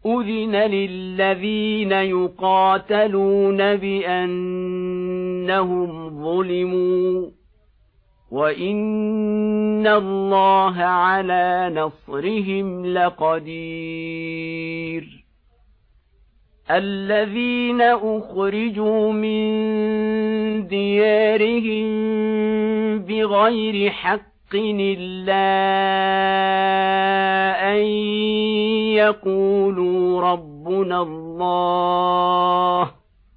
أذن للذين يقاتلون بأنهم ظلموا وإن الله على نصرهم لقدير الذين أخرجوا من ديارهم بغير حق إلا أن يقولوا ربنا الله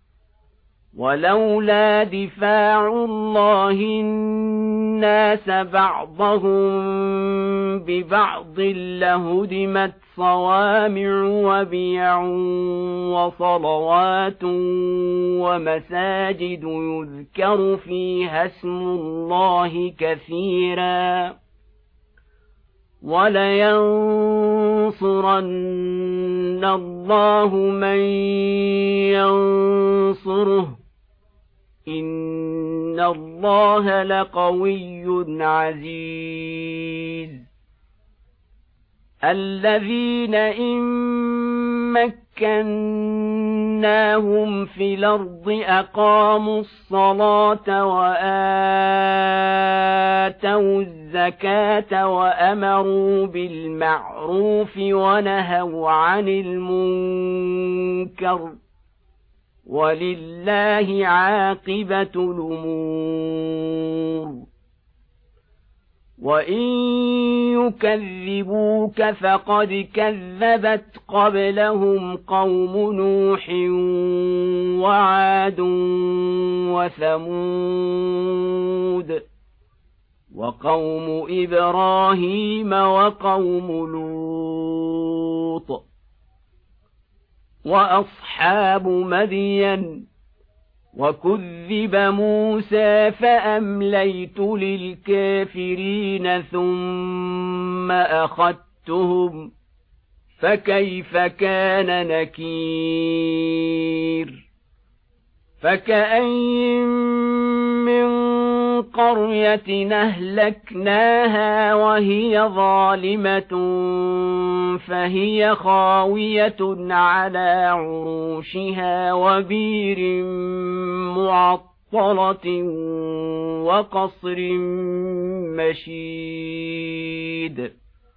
ولولا دفاع الله الناس بعضهم ببعض لهدمت صوامع وبيع وصلوات ومساجد يذكر فيها اسم الله كثيرا ولينصرن الله من ينصره إن الله لقوي عزيز الذين إن مكناهم في الأرض أقاموا الصلاة وآتوا الزكاة وأمروا بالمعروف ونهوا عن المنكر ولله عاقبة الأمور وإن يكذبوك فقد كذبت قبلهم قوم نوح وعاد وثمود وقوم إبراهيم وقوم لوط وأصحاب مدين وكذب موسى فأمليت للكافرين ثم أخذتهم فكيف كان نكير فكأين من قرية أهلكناها وهي ظالمة فهي خاوية على عروشها وبير معطلة وقصر مشيد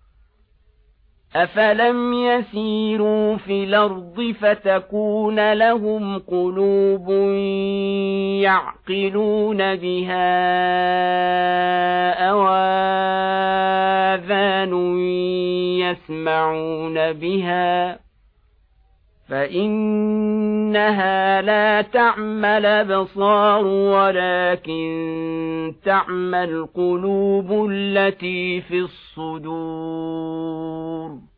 أفلم يسيروا في الأرض فتكون لهم قلوب يعقلون بها أو آذان يسمعون بها فإنها لا تعمى الأبصار ولكن تعمى القلوب التي في الصدور